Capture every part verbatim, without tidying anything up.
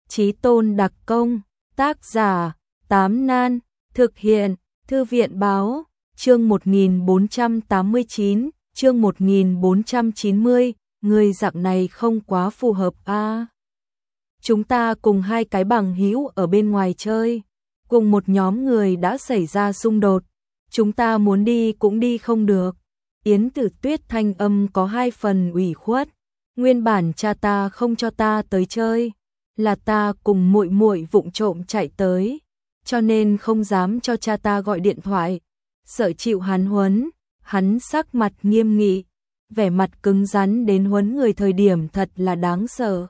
Chí tôn đặc công, tác giả, Tám Nan, thực hiện, Thư viện báo, chương một nghìn bốn trăm tám mươi chín, chương một nghìn bốn trăm chín mươi, người dạng này không quá phù hợp a. À, chúng ta cùng hai cái bằng hữu ở bên ngoài chơi, cùng một nhóm người đã xảy ra xung đột, chúng ta muốn đi cũng đi không được. Yến Tử Tuyết thanh âm có hai phần ủy khuất, nguyên bản cha ta không cho ta tới chơi, là ta cùng muội muội vụng trộm chạy tới, cho nên không dám cho cha ta gọi điện thoại, sợ chịu hắn huấn. Hắn sắc mặt nghiêm nghị, vẻ mặt cứng rắn đến huấn người thời điểm thật là đáng sợ.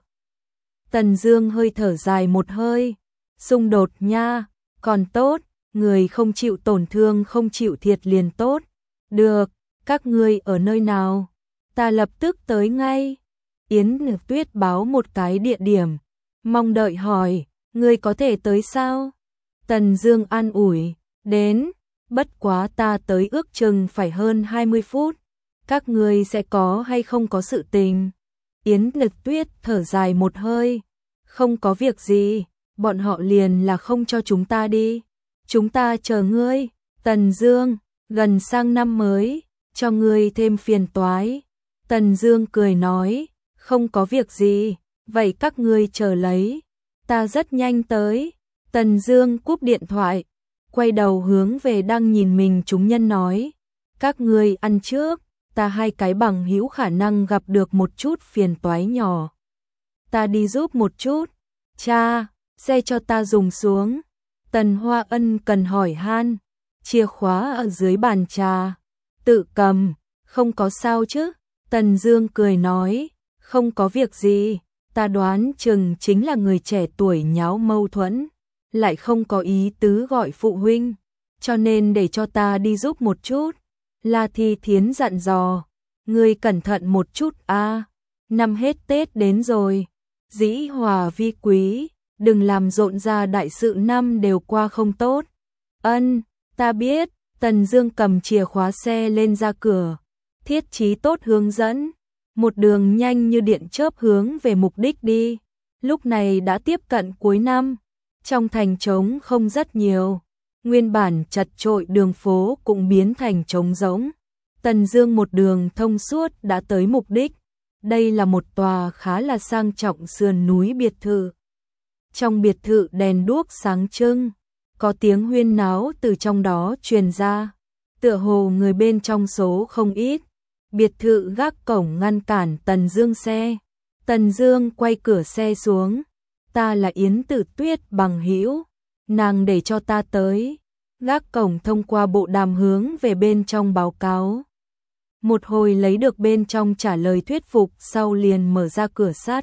Tần Dương hơi thở dài một hơi, xung đột nha, còn tốt, người không chịu tổn thương không chịu thiệt liền tốt. Được, các ngươi ở nơi nào? Ta lập tức tới ngay. Yến Tử Tuyết báo một cái địa điểm, mong đợi hỏi, ngươi có thể tới sao? Tần Dương an ủi, đến, bất quá ta tới ước chừng phải hơn hai mươi phút, các ngươi sẽ có hay không có sự tình? Yến Tử Tuyết thở dài một hơi, không có việc gì, bọn họ liền là không cho chúng ta đi, chúng ta chờ ngươi. Tần Dương, gần sang năm mới, cho ngươi thêm phiền toái. Tần Dương cười nói, không có việc gì, vậy các ngươi chờ lấy, ta rất nhanh tới. Tần Dương cúp điện thoại, quay đầu hướng về đang nhìn mình chúng nhân nói, các ngươi ăn trước, ta hai cái bằng hữu khả năng gặp được một chút phiền toái nhỏ. Ta đi giúp một chút. Cha, xe cho ta dùng xuống. Tần Hoa Ân cần hỏi han, chìa khóa ở dưới bàn trà. Tự cầm, không có sao chứ? Tần Dương cười nói, không có việc gì, ta đoán chừng chính là người trẻ tuổi nháo mâu thuẫn, lại không có ý tứ gọi phụ huynh, cho nên để cho ta đi giúp một chút. La Thi Thiến dặn dò, ngươi cẩn thận một chút a, à, năm hết Tết đến rồi, dĩ hòa vi quý, đừng làm rộn ra đại sự năm đều qua không tốt. Ân, ta biết. Tần Dương cầm chìa khóa xe lên ra cửa, Thiết Chí Tốt hướng dẫn, một đường nhanh như điện chớp hướng về mục đích đi. Lúc này đã tiếp cận cuối năm, trong thành trống không rất nhiều, nguyên bản chật chội đường phố cũng biến thành trống rỗng. Tần Dương một đường thông suốt đã tới mục đích. Đây là một tòa khá là sang trọng sườn núi biệt thự. Trong biệt thự đèn đuốc sáng trưng, có tiếng huyên náo từ trong đó truyền ra, tựa hồ người bên trong số không ít. Biệt thự gác cổng ngăn cản Tần Dương xe. Tần Dương quay cửa xe xuống, ta là Yến Tử Tuyết bằng hữu, nàng để cho ta tới. Gác cổng thông qua bộ đàm hướng về bên trong báo cáo. Một hồi lấy được bên trong trả lời thuyết phục sau liền mở ra cửa sắt.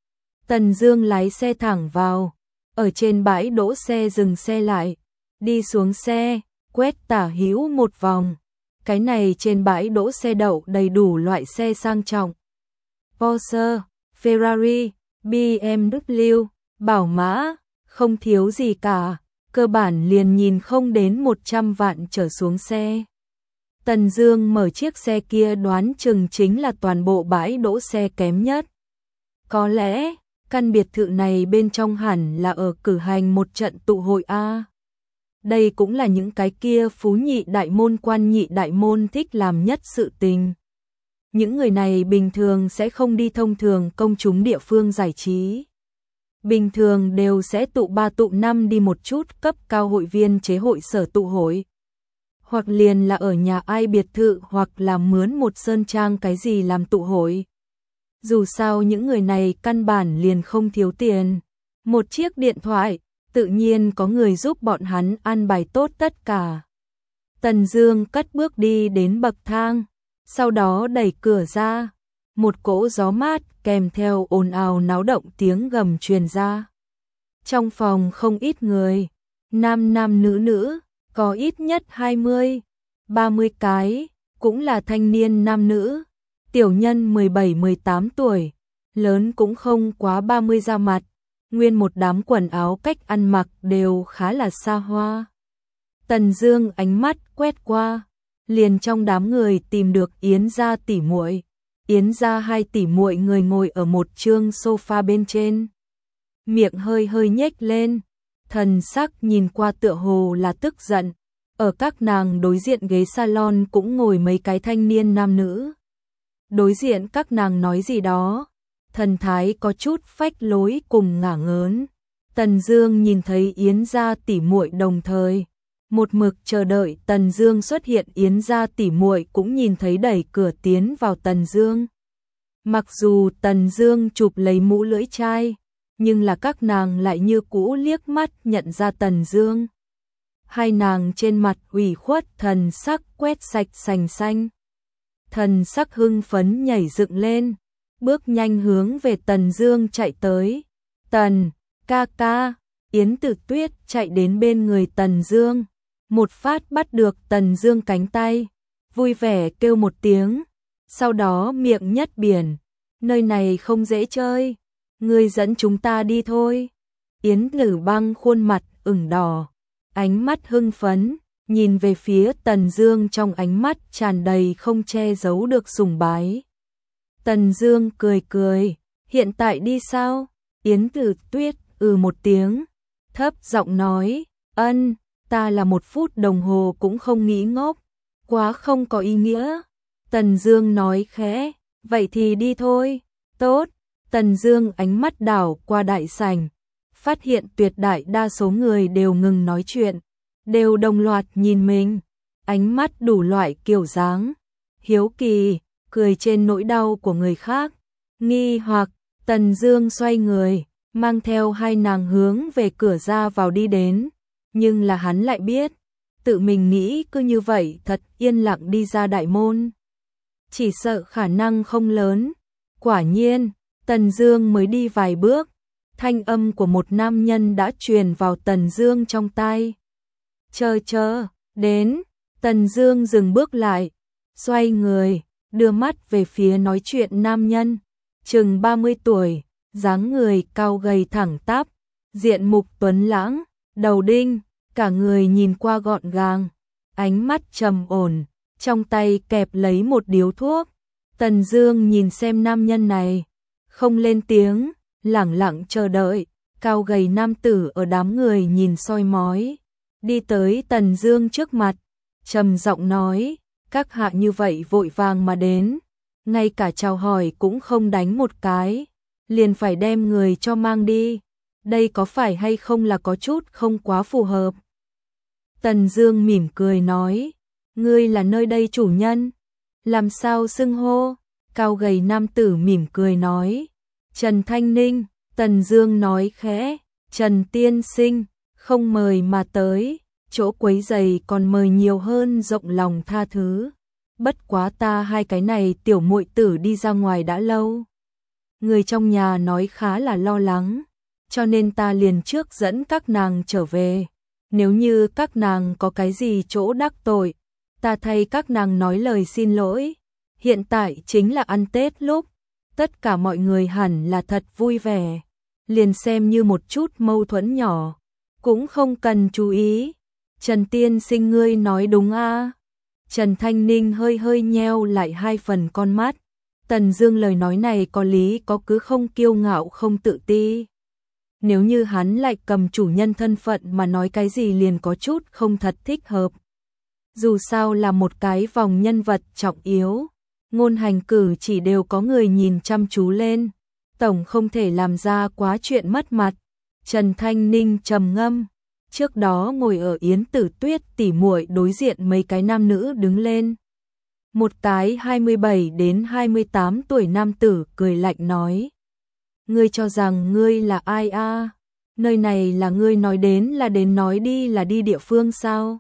Tần Dương lái xe thẳng vào, ở trên bãi đỗ xe dừng xe lại, đi xuống xe, quét tả hữu một vòng. Cái này trên bãi đỗ xe đậu đầy đủ loại xe sang trọng. Porsche, Ferrari, bê em vê, Bảo Mã, không thiếu gì cả, cơ bản liền nhìn không đến một trăm vạn trở xuống xe. Tần Dương mở chiếc xe kia đoán chừng chính là toàn bộ bãi đỗ xe kém nhất. Có lẽ, căn biệt thự này bên trong hẳn là ở cử hành một trận tụ hội a. Đây cũng là những cái kia phú nhị đại môn quan nhị đại môn thích làm nhất sự tình. Những người này bình thường sẽ không đi thông thường công chúng địa phương giải trí. Bình thường đều sẽ tụ ba tụ năm đi một chút cấp cao hội viên chế hội sở tụ hội. Hoặc liền là ở nhà ai biệt thự hoặc là mướn một sơn trang cái gì làm tụ hội. Dù sao những người này căn bản liền không thiếu tiền. Một chiếc điện thoại, tự nhiên có người giúp bọn hắn an bài tốt tất cả. Tần Dương cất bước đi đến bậc thang, sau đó đẩy cửa ra. Một cỗ gió mát kèm theo ồn ào náo động tiếng gầm truyền ra. Trong phòng không ít người, nam nam nữ nữ, có ít nhất hai mươi, ba mươi cái, cũng là thanh niên nam nữ, tiểu nhân mười bảy mười tám tuổi, lớn cũng không quá ba mươi ra mặt, nguyên một đám quần áo cách ăn mặc đều khá là xa hoa. Tần Dương ánh mắt quét qua, liền trong đám người tìm được Yến gia tỷ muội. Yến gia hai tỷ muội người ngồi ở một chương sofa bên trên. miệng hơi hơi nhếch lên, thần sắc nhìn qua tựa hồ là tức giận. Ở các nàng đối diện ghế salon cũng ngồi mấy cái thanh niên nam nữ. Đối diện các nàng nói gì đó, thần thái có chút phách lối cùng ngả ngớn. Tần Dương nhìn thấy Yến gia tỷ muội đồng thời, một mực chờ đợi Tần Dương xuất hiện. Yến gia tỷ muội cũng nhìn thấy đẩy cửa tiến vào Tần Dương. Mặc dù Tần Dương chụp lấy mũ lưỡi chai, nhưng là các nàng lại như cũ liếc mắt nhận ra Tần Dương. Hai nàng trên mặt ủy khuất thần sắc quét sạch sành xanh. Thần sắc hưng phấn nhảy dựng lên, bước nhanh hướng về Tần Dương chạy tới. Tần, ca ca, Yến Tử Tuyết chạy đến bên người Tần Dương, một phát bắt được Tần Dương cánh tay, vui vẻ kêu một tiếng, sau đó miệng nhất biển, nơi này không dễ chơi, ngươi dẫn chúng ta đi thôi. Yến Tử Băng khuôn mặt ửng đỏ, ánh mắt hưng phấn, nhìn về phía Tần Dương trong ánh mắt tràn đầy không che giấu được sùng bái. Tần Dương cười cười, hiện tại đi sao? Yến Tử Tuyết ừ một tiếng, thấp giọng nói, ân, ta là một phút đồng hồ cũng không nghĩ ngốc, quá không có ý nghĩa. Tần Dương nói khẽ, vậy thì đi thôi. Tốt. Tần Dương ánh mắt đảo qua đại sảnh, phát hiện tuyệt đại đa số người đều ngừng nói chuyện, đều đồng loạt nhìn mình, ánh mắt đủ loại kiểu dáng, hiếu kỳ, cười trên nỗi đau của người khác, nghi hoặc. Tần Dương xoay người, mang theo hai nàng hướng về cửa ra vào đi đến, nhưng là hắn lại biết, tự mình nghĩ cứ như vậy thật yên lặng đi ra đại môn, chỉ sợ khả năng không lớn. Quả nhiên, Tần Dương mới đi vài bước, thanh âm của một nam nhân đã truyền vào Tần Dương trong tai. Chờ chờ, đến. Tần Dương dừng bước lại, xoay người, đưa mắt về phía nói chuyện nam nhân, chừng ba mươi tuổi, dáng người cao gầy thẳng tắp, diện mục tuấn lãng, đầu đinh, cả người nhìn qua gọn gàng, ánh mắt trầm ổn, trong tay kẹp lấy một điếu thuốc. Tần Dương nhìn xem nam nhân này, không lên tiếng, lẳng lặng chờ đợi. Cao gầy nam tử ở đám người nhìn soi mói, đi tới Tần Dương trước mặt, trầm giọng nói, các hạ như vậy vội vàng mà đến, ngay cả chào hỏi cũng không đánh một cái, liền phải đem người cho mang đi, đây có phải hay không là có chút không quá phù hợp. Tần Dương mỉm cười nói, ngươi là nơi đây chủ nhân, làm sao xưng hô? Cao gầy nam tử mỉm cười nói, Trần Thanh Ninh. Tần Dương nói khẽ, Trần tiên sinh, không mời mà tới, chỗ quấy rầy còn mời nhiều hơn rộng lòng tha thứ. Bất quá ta hai cái này tiểu muội tử đi ra ngoài đã lâu, người trong nhà nói khá là lo lắng, cho nên ta liền trước dẫn các nàng trở về. Nếu như các nàng có cái gì chỗ đắc tội, ta thay các nàng nói lời xin lỗi. Hiện tại chính là ăn Tết lúc, tất cả mọi người hẳn là thật vui vẻ, liền xem như một chút mâu thuẫn nhỏ, cũng không cần chú ý. Trần tiên sinh ngươi nói đúng a. Trần Thanh Ninh hơi hơi nheo lại hai phần con mắt. Tần Dương lời nói này có lý có cứ, không kiêu ngạo không tự ti. Nếu như hắn lại cầm chủ nhân thân phận mà nói cái gì liền có chút không thật thích hợp. Dù sao là một cái vòng nhân vật trọng yếu, ngôn hành cử chỉ đều có người nhìn chăm chú lên, tổng không thể làm ra quá chuyện mất mặt. Trần Thanh Ninh trầm ngâm, trước đó ngồi ở Yến Tử Tuyết tỉ muội đối diện mấy cái nam nữ đứng lên. Một cái hai mươi bảy đến hai mươi tám tuổi nam tử cười lạnh nói, ngươi cho rằng ngươi là ai a? Nơi này là ngươi nói đến là đến, nói đi là đi địa phương sao?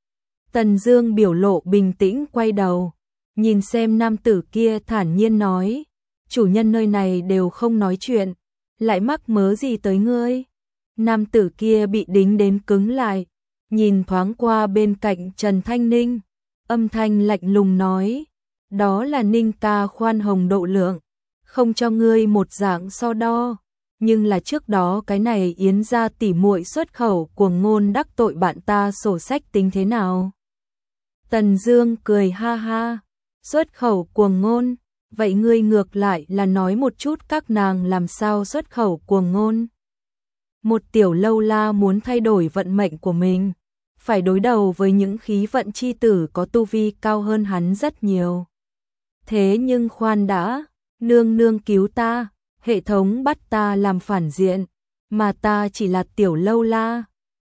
Tần Dương biểu lộ bình tĩnh quay đầu, nhìn xem nam tử kia thản nhiên nói, chủ nhân nơi này đều không nói chuyện, lại mắc mớ gì tới ngươi? Nam tử kia bị đính đến cứng lại, nhìn thoáng qua bên cạnh Trần Thanh Ninh, âm thanh lạnh lùng nói, đó là Ninh ca khoan hồng độ lượng, không cho ngươi một dạng so đo, nhưng là trước đó cái này Yến gia tỉ muội xuất khẩu cuồng ngôn đắc tội bạn ta, sổ sách tính thế nào? Tần Dương cười ha ha, xuất khẩu cuồng ngôn, vậy ngươi ngược lại là nói một chút các nàng làm sao xuất khẩu cuồng ngôn. Một tiểu lâu la muốn thay đổi vận mệnh của mình, phải đối đầu với những khí vận chi tử có tu vi cao hơn hắn rất nhiều. Thế nhưng khoan đã, nương nương cứu ta, hệ thống bắt ta làm phản diện, mà ta chỉ là tiểu lâu la,